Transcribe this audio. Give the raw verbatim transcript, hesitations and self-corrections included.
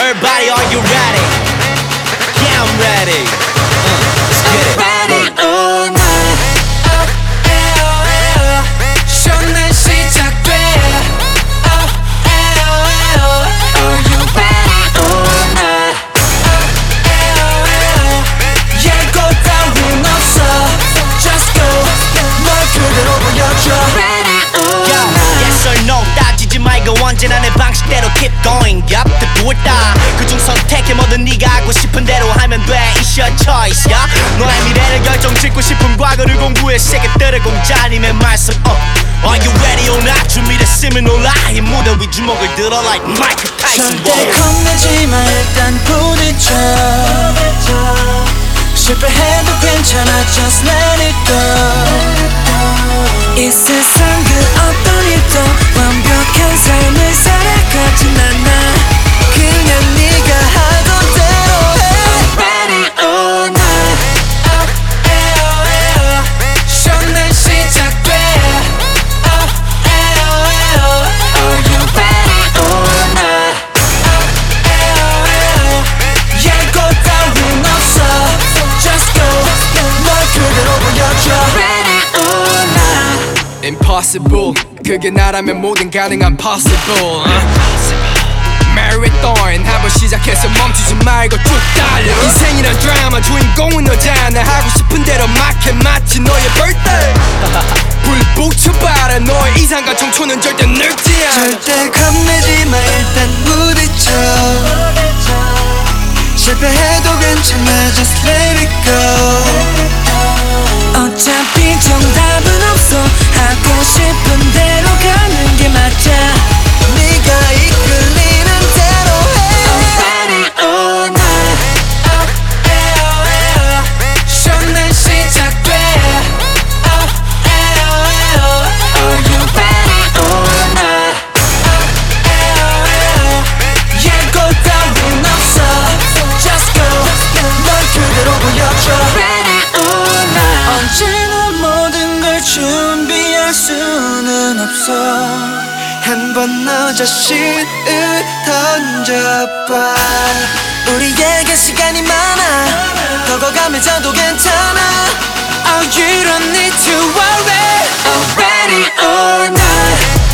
everybody, are you ready? Yeah, I'm ready. uh, Let's get it. Ready all night. Oh, eh, oh, eh, oh. 쇼는 시작돼. Oh, eh, oh, eh, oh. Are you ready all night? Oh, eh, oh, eh, oh. 예고 따윈 없어. Just go. 널 그대로 보여줘. Ready all Yo, night. yes or no 따지지 말고 언제나 내 방식대로 keep going. Yup, 듣고 있다. 그중 선택해 뭐든 네가 하고 싶은 대로 하면 돼. It's your choice, yeah. 너의 미래를 결정짓고 싶은 과거를 공부해 세계들을 공자님의 말씀. uh. Are you ready or not? 준비됐으면 올라. 이 무대 위 주먹을 들어 like Michael Tyson. 절대 겁내지 마 일단 부딪혀. 실패해도 괜찮아 just let it go. 이 세상 그 어떤 일도 완벽한 삶을 살아가진 않아. 그냥 네가 하던 대로 해. I'm ready all night. Oh, eh, oh, eh, oh. 쇼는 시작돼. Oh, eh, oh, eh, oh. Are you ready all night? Oh, eh, oh, eh, oh. 예고 따윈 없어. Just go. 널 그대로 보여줘. Ready all night. Impossible 그게 나라면 뭐든 가능한 possible uh. Marathon 한번 시작해서 멈추지 말고 쭉 달려. 인생이란 드라마 주인공은 너잖아. 하고 싶은 대로 막 해 마치 너의 birthday. 불 붙여봐라 너의 이상과 청춘은 절대 늙지 않아. 절대 겁내지 마 일단 부딪혀. 실패해도 괜찮아 just let it go. 어차피 정답은 없어. 하고 싶은 대로 가는 게 맞아. 네가 이끌리는 대로 해. I'm ready all night. Oh, eh, oh, eh, oh. 쇼는 시작돼. Oh, eh, oh, eh, oh. Are you ready all night? Oh, eh, oh, eh, oh. 예고 따윈 없어. Just go. 널 그대로 보여줘. Ready all night. 언제나 모든 걸 준비할 수는 없어. 한번 너 자신을 던져봐. 우리에게 시간이 많아. 걷어가면서도 괜찮아. Oh, you don't need to worry. I'm ready all night.